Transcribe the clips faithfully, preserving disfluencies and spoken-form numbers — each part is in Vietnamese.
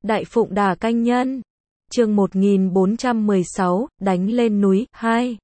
Đại Phụng Đà Canh Nhân. Chương một nghìn bốn trăm mười sáu, đánh lên núi, hai.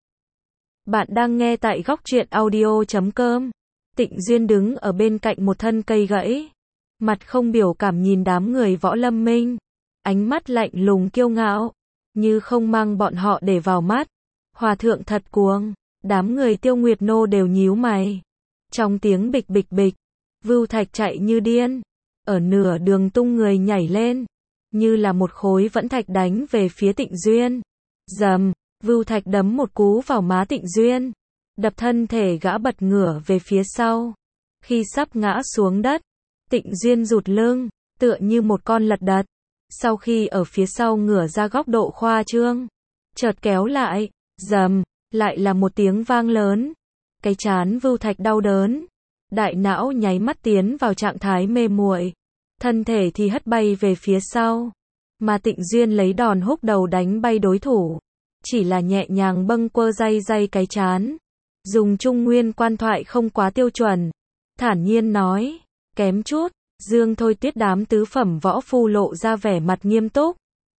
Bạn đang nghe tại góc truyện audio chấm com. Tịnh Duyên đứng ở bên cạnh một thân cây gãy. Mặt không biểu cảm nhìn đám người Võ Lâm Minh. Ánh mắt lạnh lùng kiêu ngạo. Như không mang bọn họ để vào mắt. Hòa thượng thật cuồng. Đám người Tiêu Nguyệt Nô đều nhíu mày. Trong tiếng bịch bịch bịch. Vưu Thạch chạy như điên. Ở nửa đường tung người nhảy lên. Như là một khối vẫn thạch đánh về phía Tịnh Duyên. Dầm, Vưu Thạch đấm một cú vào má Tịnh Duyên. Đập thân thể gã bật ngửa về phía sau. Khi sắp ngã xuống đất, Tịnh Duyên rụt lưng, tựa như một con lật đật. Sau khi ở phía sau ngửa ra góc độ khoa trương, chợt kéo lại, dầm, lại là một tiếng vang lớn. Cái trán Vưu Thạch đau đớn. Đại não nháy mắt tiến vào trạng thái mê muội. Thân thể thì hất bay về phía sau. Mà Tịnh Duyên lấy đòn húc đầu đánh bay đối thủ. Chỉ là nhẹ nhàng bâng quơ day day cái trán. Dùng Trung Nguyên quan thoại không quá tiêu chuẩn. Thản nhiên nói, kém chút. Dương Thôi Tuyết đám tứ phẩm võ phu lộ ra vẻ mặt nghiêm túc.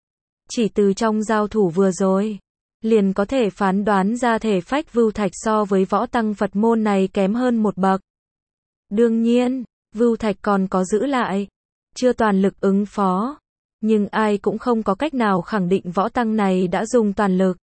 Chỉ từ trong giao thủ vừa rồi, liền có thể phán đoán ra thể phách Vưu Thạch so với võ tăng Phật môn này kém hơn một bậc. Đương nhiên, Vưu Thạch còn có giữ lại. Chưa toàn lực ứng phó. Nhưng ai cũng không có cách nào khẳng định võ tăng này đã dùng toàn lực.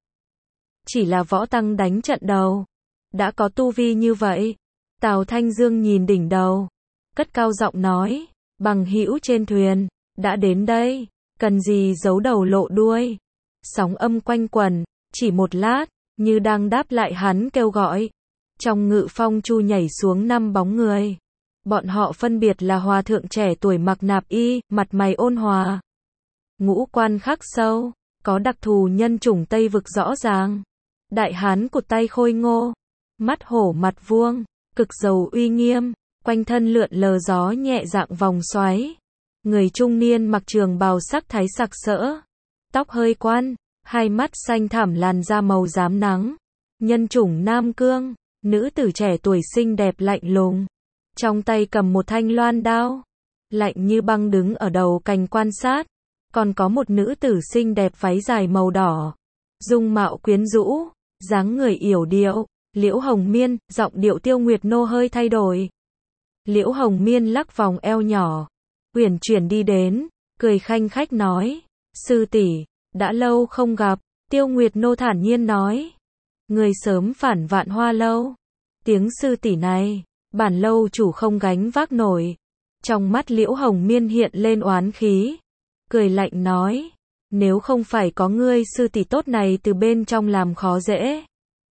Chỉ là võ tăng đánh trận đầu. Đã có tu vi như vậy. Tào Thanh Dương nhìn đỉnh đầu. Cất cao giọng nói. Bằng hữu trên thuyền. Đã đến đây. Cần gì giấu đầu lộ đuôi. Sóng âm quanh quẩn. Chỉ một lát. Như đang đáp lại hắn kêu gọi. Trong ngự phong chu nhảy xuống năm bóng người. Bọn họ phân biệt là hòa thượng trẻ tuổi mặc nạp y, mặt mày ôn hòa. Ngũ quan khắc sâu, có đặc thù nhân chủng Tây vực rõ ràng. Đại hán cụt tay khôi ngô, mắt hổ mặt vuông, cực giàu uy nghiêm, quanh thân lượn lờ gió nhẹ dạng vòng xoáy. Người trung niên mặc trường bào sắc thái sặc sỡ, tóc hơi quăn, hai mắt xanh thẳm làn da màu rám nắng. Nhân chủng Nam Cương, nữ tử trẻ tuổi xinh đẹp lạnh lùng. Trong tay cầm một thanh loan đao, lạnh như băng đứng ở đầu cành quan sát. Còn có một nữ tử xinh đẹp váy dài màu đỏ, dung mạo quyến rũ, dáng người yểu điệu. Liễu Hồng Miên, giọng điệu Tiêu Nguyệt Nô hơi thay đổi. Liễu Hồng Miên lắc vòng eo nhỏ, uyển chuyển đi đến, cười khanh khách nói, sư tỷ, đã lâu không gặp. Tiêu Nguyệt Nô thản nhiên nói, người sớm phản Vạn Hoa lâu. Tiếng sư tỷ này, bản lâu chủ không gánh vác nổi. Trong mắt Liễu Hồng Miên hiện lên oán khí. Cười lạnh nói, nếu không phải có ngươi sư tỷ tốt này từ bên trong làm khó dễ.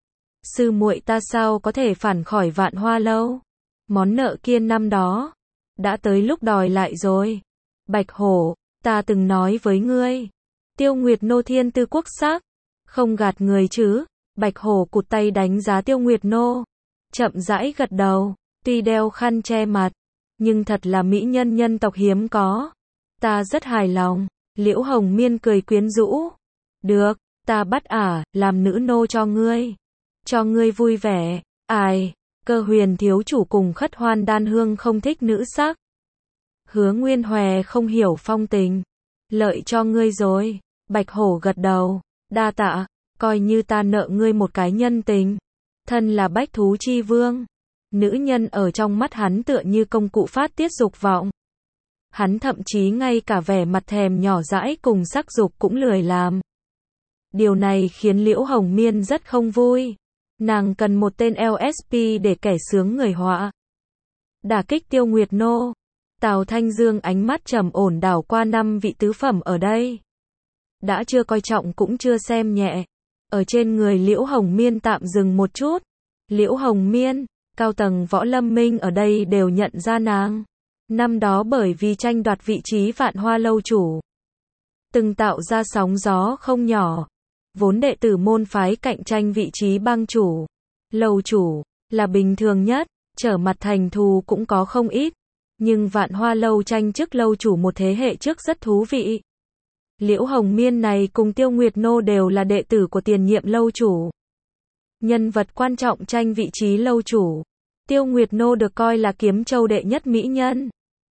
Sư muội ta sao có thể phản khỏi Vạn Hoa lâu. Món nợ kia năm đó, đã tới lúc đòi lại rồi. Bạch Hổ, ta từng nói với ngươi. Tiêu Nguyệt Nô thiên tư quốc sắc, không gạt người chứ. Bạch Hổ cụt tay đánh giá Tiêu Nguyệt Nô. Chậm rãi gật đầu. Tuy đeo khăn che mặt, nhưng thật là mỹ nhân nhân tộc hiếm có. Ta rất hài lòng. Liễu Hồng Miên cười quyến rũ. Được, ta bắt ả, làm nữ nô cho ngươi. Cho ngươi vui vẻ. Ai, Cơ Huyền thiếu chủ cùng Khất Hoan Đan Hương không thích nữ sắc. Hứa Nguyên Hòe không hiểu phong tình. Lợi cho ngươi rồi. Bạch Hổ gật đầu. Đa tạ, coi như ta nợ ngươi một cái nhân tình. Thân là bách thú chi vương. Nữ nhân ở trong mắt hắn tựa như công cụ phát tiết dục vọng. Hắn thậm chí ngay cả vẻ mặt thèm nhỏ dãi cùng sắc dục cũng lười làm. Điều này khiến Liễu Hồng Miên rất không vui. Nàng cần một tên lờ ét pê để kẻ sướng người họa. Đả kích Tiêu Nguyệt Nô. Tào Thanh Dương ánh mắt trầm ổn đảo qua năm vị tứ phẩm ở đây. Đã chưa coi trọng cũng chưa xem nhẹ. Ở trên người Liễu Hồng Miên tạm dừng một chút. Liễu Hồng Miên, cao tầng Võ Lâm Minh ở đây đều nhận ra nàng. Năm đó bởi vì tranh đoạt vị trí Vạn Hoa lâu chủ, từng tạo ra sóng gió không nhỏ. Vốn đệ tử môn phái cạnh tranh vị trí bang chủ, lâu chủ, là bình thường nhất, trở mặt thành thù cũng có không ít. Nhưng Vạn Hoa lâu tranh chức lâu chủ một thế hệ trước rất thú vị. Liễu Hồng Miên này cùng Tiêu Nguyệt Nô đều là đệ tử của tiền nhiệm lâu chủ. Nhân vật quan trọng tranh vị trí lâu chủ. Tiêu Nguyệt Nô được coi là Kiếm Châu đệ nhất mỹ nhân.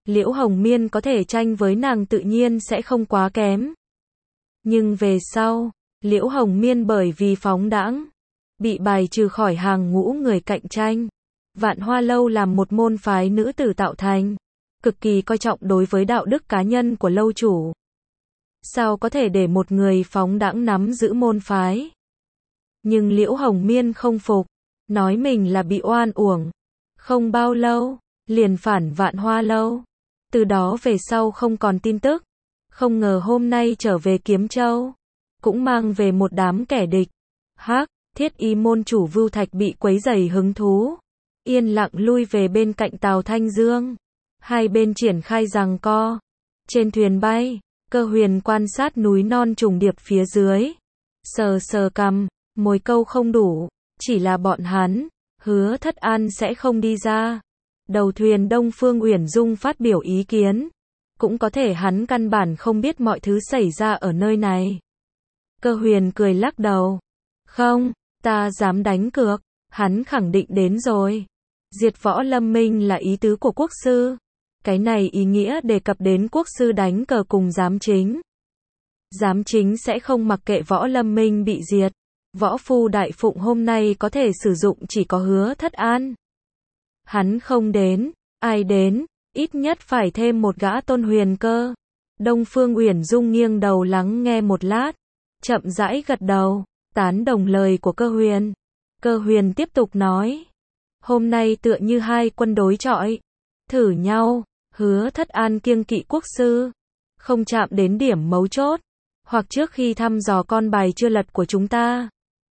Liễu Hồng Miên có thể tranh với nàng tự nhiên sẽ không quá kém. Nhưng về sau, Liễu Hồng Miên bởi vì phóng đãng, bị bài trừ khỏi hàng ngũ người cạnh tranh. Vạn Hoa Lâu làm một môn phái nữ tử tạo thành, cực kỳ coi trọng đối với đạo đức cá nhân của lâu chủ. Sao có thể để một người phóng đãng nắm giữ môn phái? Nhưng Liễu Hồng Miên không phục, nói mình là bị oan uổng. Không bao lâu, liền phản Vạn Hoa Lâu. Từ đó về sau không còn tin tức. Không ngờ hôm nay trở về Kiếm Châu, cũng mang về một đám kẻ địch. Hắc, Thiết Y môn chủ Vưu Thạch bị quấy rầy hứng thú, yên lặng lui về bên cạnh Tào Thanh Dương. Hai bên triển khai giằng co. Trên thuyền bay, Cơ Huyền quan sát núi non trùng điệp phía dưới, sờ sờ cằm, mồi câu không đủ, chỉ là bọn hắn, Hứa Thất An sẽ không đi ra. Đầu thuyền Đông Phương Uyển Dung phát biểu ý kiến, cũng có thể hắn căn bản không biết mọi thứ xảy ra ở nơi này. Cơ Huyền cười lắc đầu, không, ta dám đánh cược, hắn khẳng định đến rồi. Diệt Võ Lâm Minh là ý tứ của quốc sư. Cái này ý nghĩa đề cập đến quốc sư đánh cờ cùng giám chính. Giám chính sẽ không mặc kệ Võ Lâm Minh bị diệt. Võ Phu Đại Phụng hôm nay có thể sử dụng chỉ có Hứa Thất An. Hắn không đến, ai đến, ít nhất phải thêm một gã Tôn Huyền Cơ. Đông Phương Uyển Dung nghiêng đầu lắng nghe một lát, chậm rãi gật đầu, tán đồng lời của Cơ Huyền. Cơ Huyền tiếp tục nói, hôm nay tựa như hai quân đối chọi, thử nhau. Hứa Thất An kiêng kỵ quốc sư, không chạm đến điểm mấu chốt, hoặc trước khi thăm dò con bài chưa lật của chúng ta,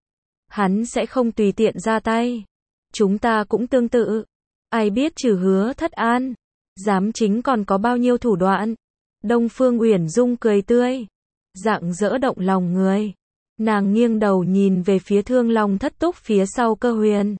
hắn sẽ không tùy tiện ra tay. Chúng ta cũng tương tự. Ai biết trừ Hứa Thất An, giám chính còn có bao nhiêu thủ đoạn. Đông Phương Uyển Dung cười tươi, rạng rỡ động lòng người. Nàng nghiêng đầu nhìn về phía Thương Long Thất Túc phía sau Cơ Huyền,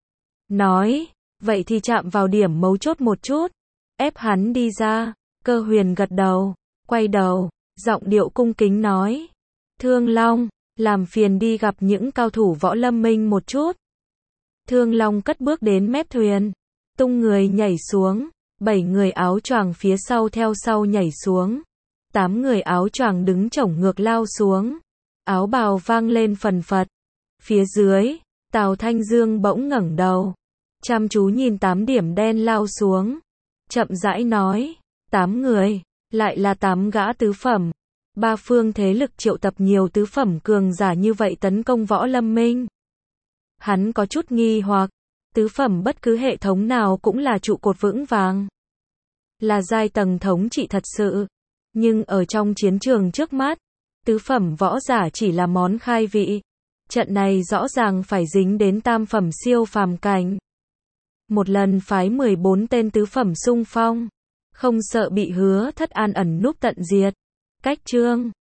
nói, vậy thì chạm vào điểm mấu chốt một chút, ép hắn đi ra. Cơ Huyền gật đầu, quay đầu, giọng điệu cung kính nói, Thương Long, làm phiền đi gặp những cao thủ Võ Lâm Minh một chút. Thương Long cất bước đến mép thuyền, tung người nhảy xuống, bảy người áo choàng phía sau theo sau nhảy xuống, tám người áo choàng đứng chổng ngược lao xuống, áo bào vang lên phần phật. Phía dưới, Tào Thanh Dương bỗng ngẩng đầu, chăm chú nhìn tám điểm đen lao xuống, chậm rãi nói, tám người, lại là tám gã tứ phẩm. Ba phương thế lực triệu tập nhiều tứ phẩm cường giả như vậy tấn công Võ Lâm Minh. Hắn có chút nghi hoặc, tứ phẩm bất cứ hệ thống nào cũng là trụ cột vững vàng, là giai tầng thống trị thật sự. Nhưng ở trong chiến trường trước mắt, tứ phẩm võ giả chỉ là món khai vị. Trận này rõ ràng phải dính đến tam phẩm siêu phàm cảnh. Một lần phái mười bốn tên tứ phẩm xung phong, không sợ bị Hứa Thất An ẩn núp tận diệt. Cách chương